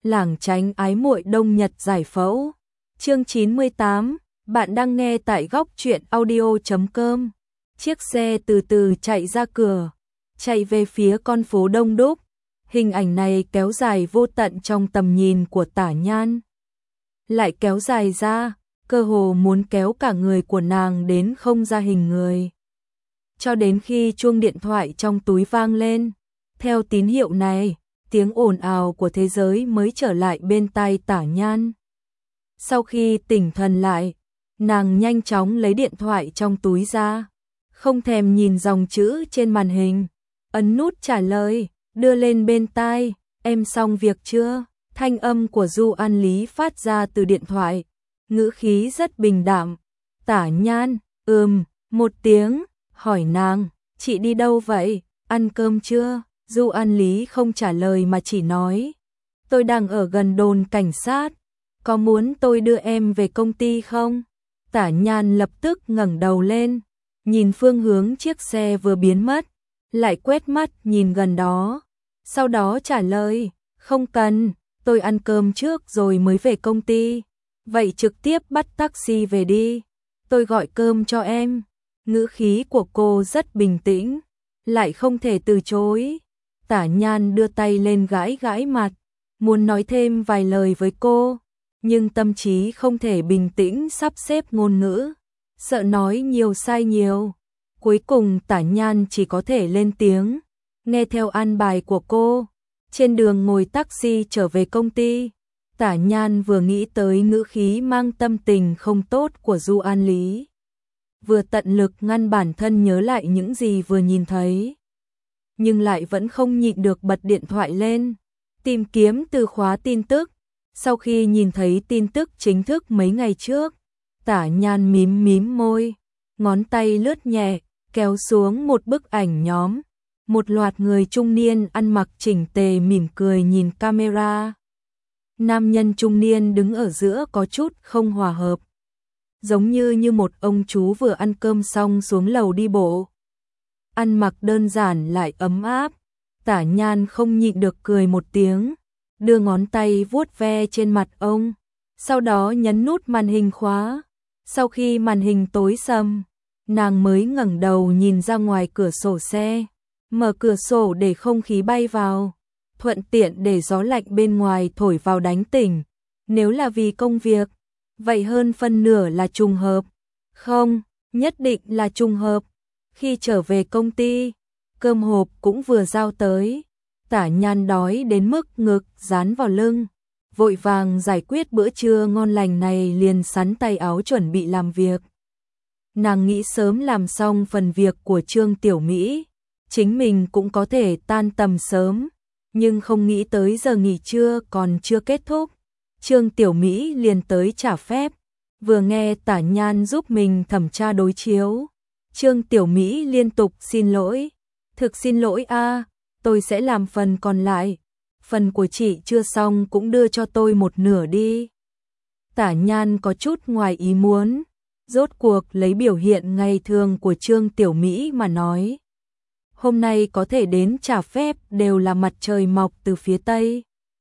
lảng tránh ái muội đông nhật giải phẫu. Chương 98, bạn đang nghe tại góc truyện audio.com. Chiếc xe từ từ chạy ra cửa, chạy về phía con phố đông đúc. Hình ảnh này kéo dài vô tận trong tầm nhìn của Tả Nhan. Lại kéo dài ra, cơ hồ muốn kéo cả người của nàng đến không ra hình người. Cho đến khi chuông điện thoại trong túi vang lên, theo tín hiệu này, tiếng ồn ào của thế giới mới trở lại bên tai Tả Nhan. Sau khi tỉnh thần lại, nàng nhanh chóng lấy điện thoại trong túi ra, không thèm nhìn dòng chữ trên màn hình, ấn nút trả lời, đưa lên bên tai, em xong việc chưa? Thanh âm của Du An Lý phát ra từ điện thoại, ngữ khí rất bình đạm. Tả Nhan, một tiếng, hỏi nàng, chị đi đâu vậy, ăn cơm chưa? Du An Lý không trả lời mà chỉ nói, tôi đang ở gần đồn cảnh sát, có muốn tôi đưa em về công ty không? Tả Nhan lập tức ngẩng đầu lên, nhìn phương hướng chiếc xe vừa biến mất, lại quét mắt nhìn gần đó, sau đó trả lời, không cần, tôi ăn cơm trước rồi mới về công ty, vậy trực tiếp bắt taxi về đi, tôi gọi cơm cho em. Ngữ khí của cô rất bình tĩnh, lại không thể từ chối. Tả Nhan đưa tay lên gãi gãi mặt, muốn nói thêm vài lời với cô, nhưng tâm trí không thể bình tĩnh sắp xếp ngôn ngữ, sợ nói nhiều sai nhiều. Cuối cùng Tả Nhan chỉ có thể lên tiếng, nghe theo an bài của cô. Trên đường ngồi taxi trở về công ty, Tả Nhan vừa nghĩ tới ngữ khí mang tâm tình không tốt của Du An Lý, vừa tận lực ngăn bản thân nhớ lại những gì vừa nhìn thấy, nhưng lại vẫn không nhịn được bật điện thoại lên, tìm kiếm từ khóa tin tức. Sau khi nhìn thấy tin tức chính thức mấy ngày trước, Tả Nhan mím môi, ngón tay lướt nhẹ, kéo xuống một bức ảnh nhóm. Một loạt người trung niên ăn mặc chỉnh tề mỉm cười nhìn camera. Nam nhân trung niên đứng ở giữa có chút không hòa hợp, giống như một ông chú vừa ăn cơm xong xuống lầu đi bộ. Ăn mặc đơn giản lại ấm áp, Tả Nhan không nhịn được cười một tiếng, đưa ngón tay vuốt ve trên mặt ông, sau đó nhấn nút màn hình khóa. Sau khi màn hình tối sầm, nàng mới ngẩng đầu nhìn ra ngoài cửa sổ xe, mở cửa sổ để không khí bay vào, thuận tiện để gió lạnh bên ngoài thổi vào đánh tỉnh. Nếu là vì công việc, vậy hơn phân nửa là trùng hợp. Không, nhất định là trùng hợp. Khi trở về công ty, cơm hộp cũng vừa giao tới. Tả Nhan đói đến mức ngực dán vào lưng, vội vàng giải quyết bữa trưa ngon lành này liền sắn tay áo chuẩn bị làm việc. Nàng nghĩ sớm làm xong phần việc của Trương Tiểu Mỹ, chính mình cũng có thể tan tầm sớm, nhưng không nghĩ tới giờ nghỉ trưa còn chưa kết thúc, Trương Tiểu Mỹ liền tới trả phép. Vừa nghe Tả Nhan giúp mình thẩm tra đối chiếu, Trương Tiểu Mỹ liên tục xin lỗi, thực xin lỗi a, tôi sẽ làm phần còn lại, phần của chị chưa xong cũng đưa cho tôi một nửa đi. Tả Nhan có chút ngoài ý muốn, rốt cuộc lấy biểu hiện ngày thường của Trương Tiểu Mỹ mà nói, hôm nay có thể đến trả phép đều là mặt trời mọc từ phía Tây.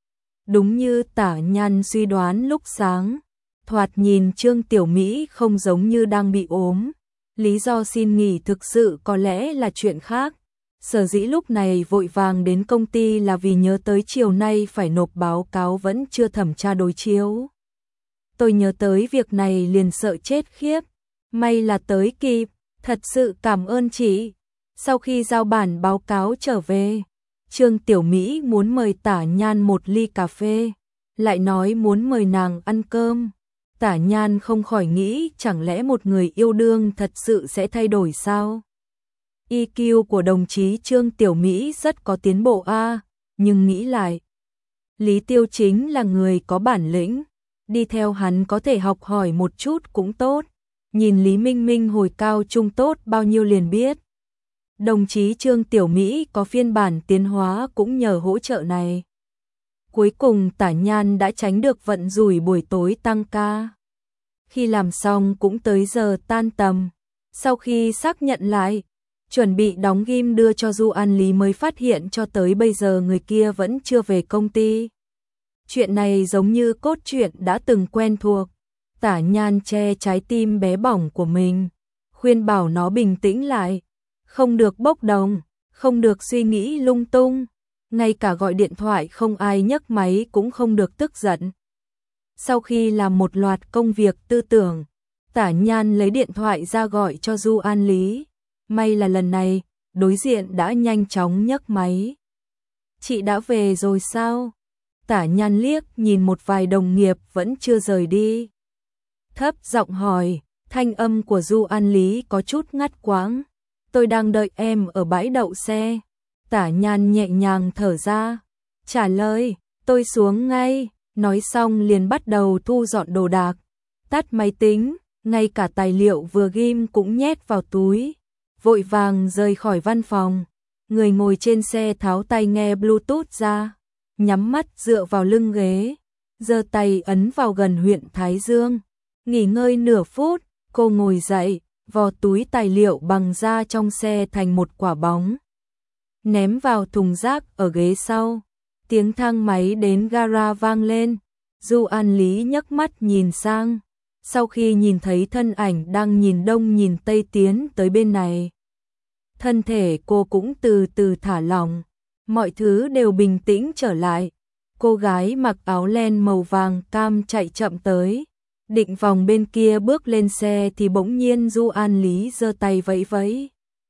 Đúng như Tả Nhan suy đoán lúc sáng, thoạt nhìn Trương Tiểu Mỹ không giống như đang bị ốm, lý do xin nghỉ thực sự có lẽ là chuyện khác. Sở dĩ lúc này vội vàng đến công ty là vì nhớ tới chiều nay phải nộp báo cáo vẫn chưa thẩm tra đối chiếu. Tôi nhớ tới việc này liền sợ chết khiếp, may là tới kịp, thật sự cảm ơn chị. Sau khi giao bản báo cáo trở về, Trương Tiểu Mỹ muốn mời Tả Nhan một ly cà phê, lại nói muốn mời nàng ăn cơm. Tả Nhan không khỏi nghĩ chẳng lẽ một người yêu đương thật sự sẽ thay đổi sao? EQ của đồng chí Trương Tiểu Mỹ rất có tiến bộ a, nhưng nghĩ lại, Lý Tiêu chính là người có bản lĩnh, đi theo hắn có thể học hỏi một chút cũng tốt. Nhìn Lý Minh Minh hồi cao trung tốt bao nhiêu liền biết. Đồng chí Trương Tiểu Mỹ có phiên bản tiến hóa cũng nhờ hỗ trợ này. Cuối cùng Tả Nhan đã tránh được vận rủi buổi tối tăng ca. Khi làm xong cũng tới giờ tan tầm. Sau khi xác nhận lại, chuẩn bị đóng ghim đưa cho Du An Lý mới phát hiện cho tới bây giờ người kia vẫn chưa về công ty. Chuyện này giống như cốt truyện đã từng quen thuộc. Tả Nhan che trái tim bé bỏng của mình, khuyên bảo nó bình tĩnh lại, không được bốc đồng, không được suy nghĩ lung tung, ngay cả gọi điện thoại không ai nhấc máy cũng không được tức giận. Sau khi làm một loạt công việc tư tưởng, Tả Nhan lấy điện thoại ra gọi cho Du An Lý. May là lần này, đối diện đã nhanh chóng nhấc máy. Chị đã về rồi sao? Tả Nhan liếc nhìn một vài đồng nghiệp vẫn chưa rời đi. Thấp giọng hỏi, thanh âm của Du An Lý có chút ngắt quãng. Tôi đang đợi em ở bãi đậu xe. Tả Nhan nhẹ nhàng thở ra, trả lời, tôi xuống ngay. Nói xong liền bắt đầu thu dọn đồ đạc, tắt máy tính, ngay cả tài liệu vừa ghim cũng nhét vào túi, vội vàng rời khỏi văn phòng. Người ngồi trên xe tháo tai nghe Bluetooth ra, nhắm mắt dựa vào lưng ghế, giơ tay ấn vào gần huyện Thái Dương. Nghỉ ngơi nửa phút, cô ngồi dậy, vò túi tài liệu bằng da trong xe thành một quả bóng, ném vào thùng rác ở ghế sau. Tiếng thang máy đến gara vang lên, Du An Lý nhấc mắt nhìn sang, sau khi nhìn thấy thân ảnh đang nhìn đông nhìn tây tiến tới bên này. Thân thể cô cũng từ từ thả lỏng, mọi thứ đều bình tĩnh trở lại. Cô gái mặc áo len màu vàng cam chạy chậm tới, định vòng bên kia bước lên xe thì bỗng nhiên Du An Lý giơ tay vẫy vẫy.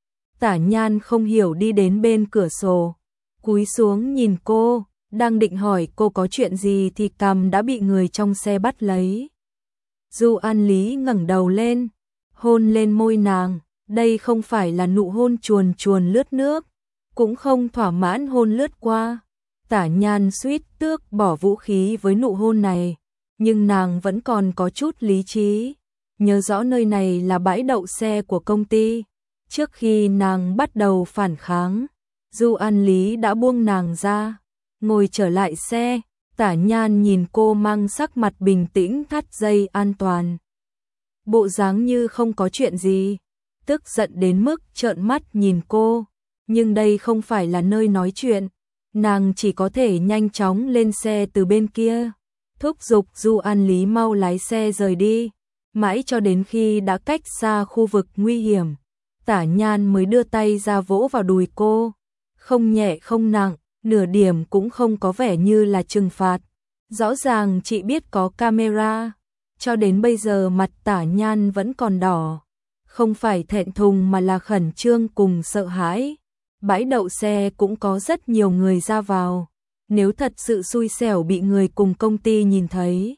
Tả Nhan không hiểu đi đến bên cửa sổ, cúi xuống nhìn cô, đang định hỏi cô có chuyện gì thì cằm đã bị người trong xe bắt lấy. Du An Lý ngẩng đầu lên, hôn lên môi nàng, đây không phải là nụ hôn chuồn chuồn lướt nước, cũng không thỏa mãn hôn lướt qua. Tả Nhan suýt tước bỏ vũ khí với nụ hôn này, nhưng nàng vẫn còn có chút lý trí, nhớ rõ nơi này là bãi đậu xe của công ty. Trước khi nàng bắt đầu phản kháng, Du An Lý đã buông nàng ra, ngồi trở lại xe. Tả Nhan nhìn cô mang sắc mặt bình tĩnh thắt dây an toàn, bộ dáng như không có chuyện gì, tức giận đến mức trợn mắt nhìn cô, nhưng đây không phải là nơi nói chuyện, nàng chỉ có thể nhanh chóng lên xe từ bên kia, thúc giục Du An Lý mau lái xe rời đi, mãi cho đến khi đã cách xa khu vực nguy hiểm, Tả Nhan mới đưa tay ra vỗ vào đùi cô, không nhẹ không nặng, nửa điểm cũng không có vẻ như là trừng phạt. Rõ ràng chị biết có camera, cho đến bây giờ mặt Tả Nhan vẫn còn đỏ, không phải thẹn thùng mà là khẩn trương cùng sợ hãi. Bãi đậu xe cũng có rất nhiều người ra vào, nếu thật sự xui xẻo bị người cùng công ty nhìn thấy,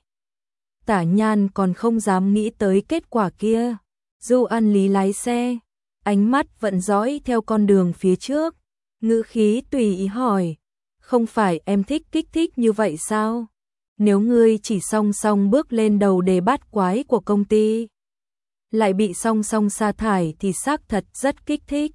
Tả Nhan còn không dám nghĩ tới kết quả kia. Du An Lý lái xe, ánh mắt vẫn dõi theo con đường phía trước, ngữ khí tùy ý hỏi, không phải em thích kích thích như vậy sao? Nếu ngươi chỉ song song bước lên đầu đề bát quái của công ty, lại bị song song sa thải thì xác thật rất kích thích.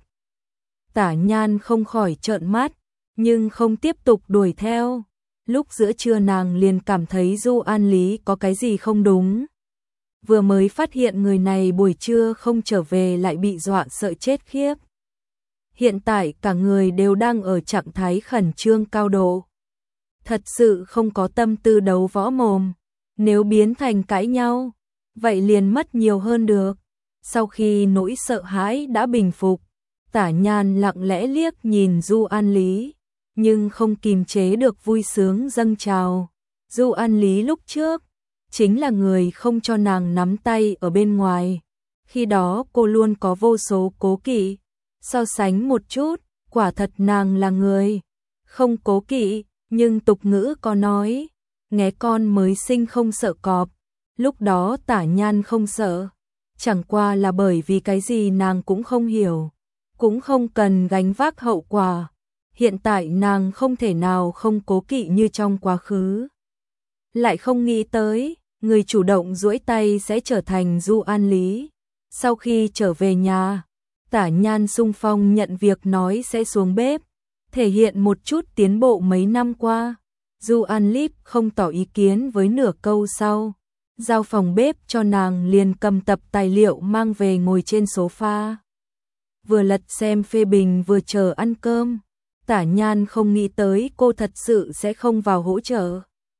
Tả Nhan không khỏi trợn mắt, nhưng không tiếp tục đuổi theo. Lúc giữa trưa nàng liền cảm thấy Du An Lý có cái gì không đúng. Vừa mới phát hiện người này buổi trưa không trở về lại bị dọa sợ chết khiếp. Hiện tại cả người đều đang ở trạng thái khẩn trương cao độ. Thật sự không có tâm tư đấu võ mồm, nếu biến thành cãi nhau, vậy liền mất nhiều hơn được. Sau khi nỗi sợ hãi đã bình phục, Tả Nhan lặng lẽ liếc nhìn Du An Lý, nhưng không kìm chế được vui sướng dâng trào. Du An Lý lúc trước chính là người không cho nàng nắm tay ở bên ngoài. Khi đó cô luôn có vô số cố kỵ. So sánh một chút, quả thật nàng là người không cố kỵ, nhưng tục ngữ có nói, nghé con mới sinh không sợ cọp. Lúc đó Tả Nhan không sợ, chẳng qua là bởi vì cái gì nàng cũng không hiểu, cũng không cần gánh vác hậu quả. Hiện tại nàng không thể nào không cố kỵ như trong quá khứ. Lại không nghĩ tới, người chủ động duỗi tay sẽ trở thành Du An Lý. Sau khi trở về nhà, Tả Nhan xung phong nhận việc nói sẽ xuống bếp, thể hiện một chút tiến bộ mấy năm qua. Du An Lý không tỏ ý kiến với nửa câu sau, giao phòng bếp cho nàng liền cầm tập tài liệu mang về ngồi trên sofa. Vừa lật xem phê bình vừa chờ ăn cơm. Tả Nhan không nghĩ tới cô thật sự sẽ không vào hỗ trợ.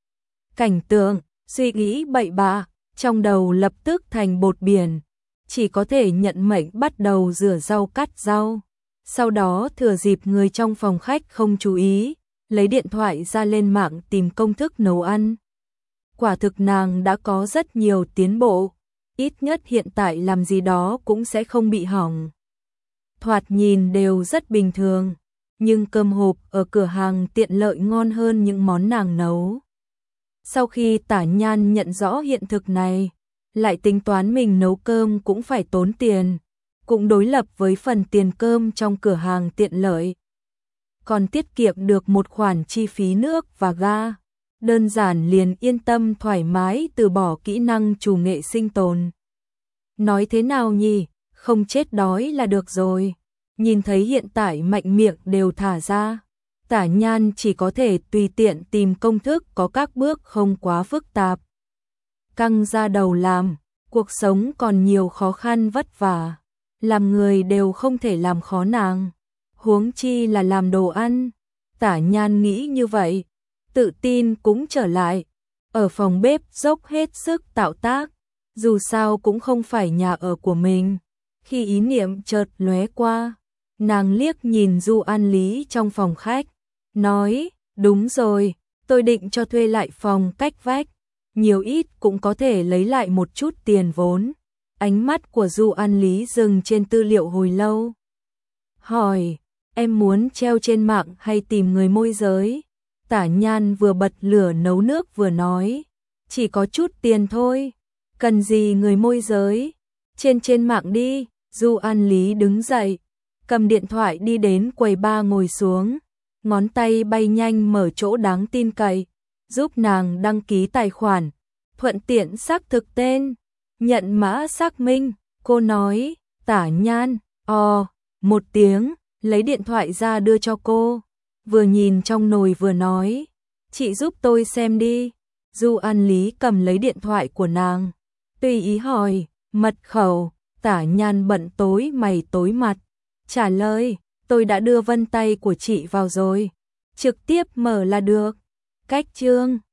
cảnh tượng, suy nghĩ bậy bạ, trong đầu lập tức thành bột biển, chỉ có thể nhận mệnh bắt đầu rửa rau cắt rau. Sau đó thừa dịp người trong phòng khách không chú ý, lấy điện thoại ra lên mạng tìm công thức nấu ăn. Quả thực nàng đã có rất nhiều tiến bộ, ít nhất hiện tại làm gì đó cũng sẽ không bị hỏng. Thoạt nhìn đều rất bình thường, nhưng cơm hộp ở cửa hàng tiện lợi ngon hơn những món nàng nấu. Sau khi Tả Nhan nhận rõ hiện thực này, lại tính toán mình nấu cơm cũng phải tốn tiền, cũng đối lập với phần tiền cơm trong cửa hàng tiện lợi, còn tiết kiệm được một khoản chi phí nước và ga, đơn giản liền yên tâm thoải mái từ bỏ kỹ năng chủ nghệ sinh tồn. Nói thế nào nhỉ, không chết đói là được rồi. Nhìn thấy hiện tại mạnh miệng đều thả ra, Tả Nhan chỉ có thể tùy tiện tìm công thức có các bước không quá phức tạp. Căng ra đầu làm, cuộc sống còn nhiều khó khăn vất vả, làm người đều không thể làm khó nàng, huống chi là làm đồ ăn. Tả Nhan nghĩ như vậy, tự tin cũng trở lại, ở phòng bếp dốc hết sức tạo tác, dù sao cũng không phải nhà ở của mình. Khi ý niệm chợt lóe qua, nàng liếc nhìn Du An Lý trong phòng khách, nói, đúng rồi, tôi định cho thuê lại phòng cách vách, nhiều ít cũng có thể lấy lại một chút tiền vốn. Ánh mắt của Du An Lý dừng trên tư liệu hồi lâu. Hỏi, em muốn treo trên mạng hay tìm người môi giới? Tả Nhan vừa bật lửa nấu nước vừa nói, chỉ có chút tiền thôi, cần gì người môi giới, trên mạng đi. Du An Lý đứng dậy, cầm điện thoại đi đến quầy bar ngồi xuống, ngón tay bay nhanh mở chỗ đáng tin cậy, giúp nàng đăng ký tài khoản, thuận tiện xác thực tên, nhận mã xác minh. Cô nói, Tả Nhan, một tiếng, lấy điện thoại ra đưa cho cô, vừa nhìn trong nồi vừa nói, chị giúp tôi xem đi. Du An Lý cầm lấy điện thoại của nàng, tùy ý hỏi, mật khẩu. Tả Nhan bận tối mày tối mặt, trả lời, tôi đã đưa vân tay của chị vào rồi, trực tiếp mở là được. Cách chương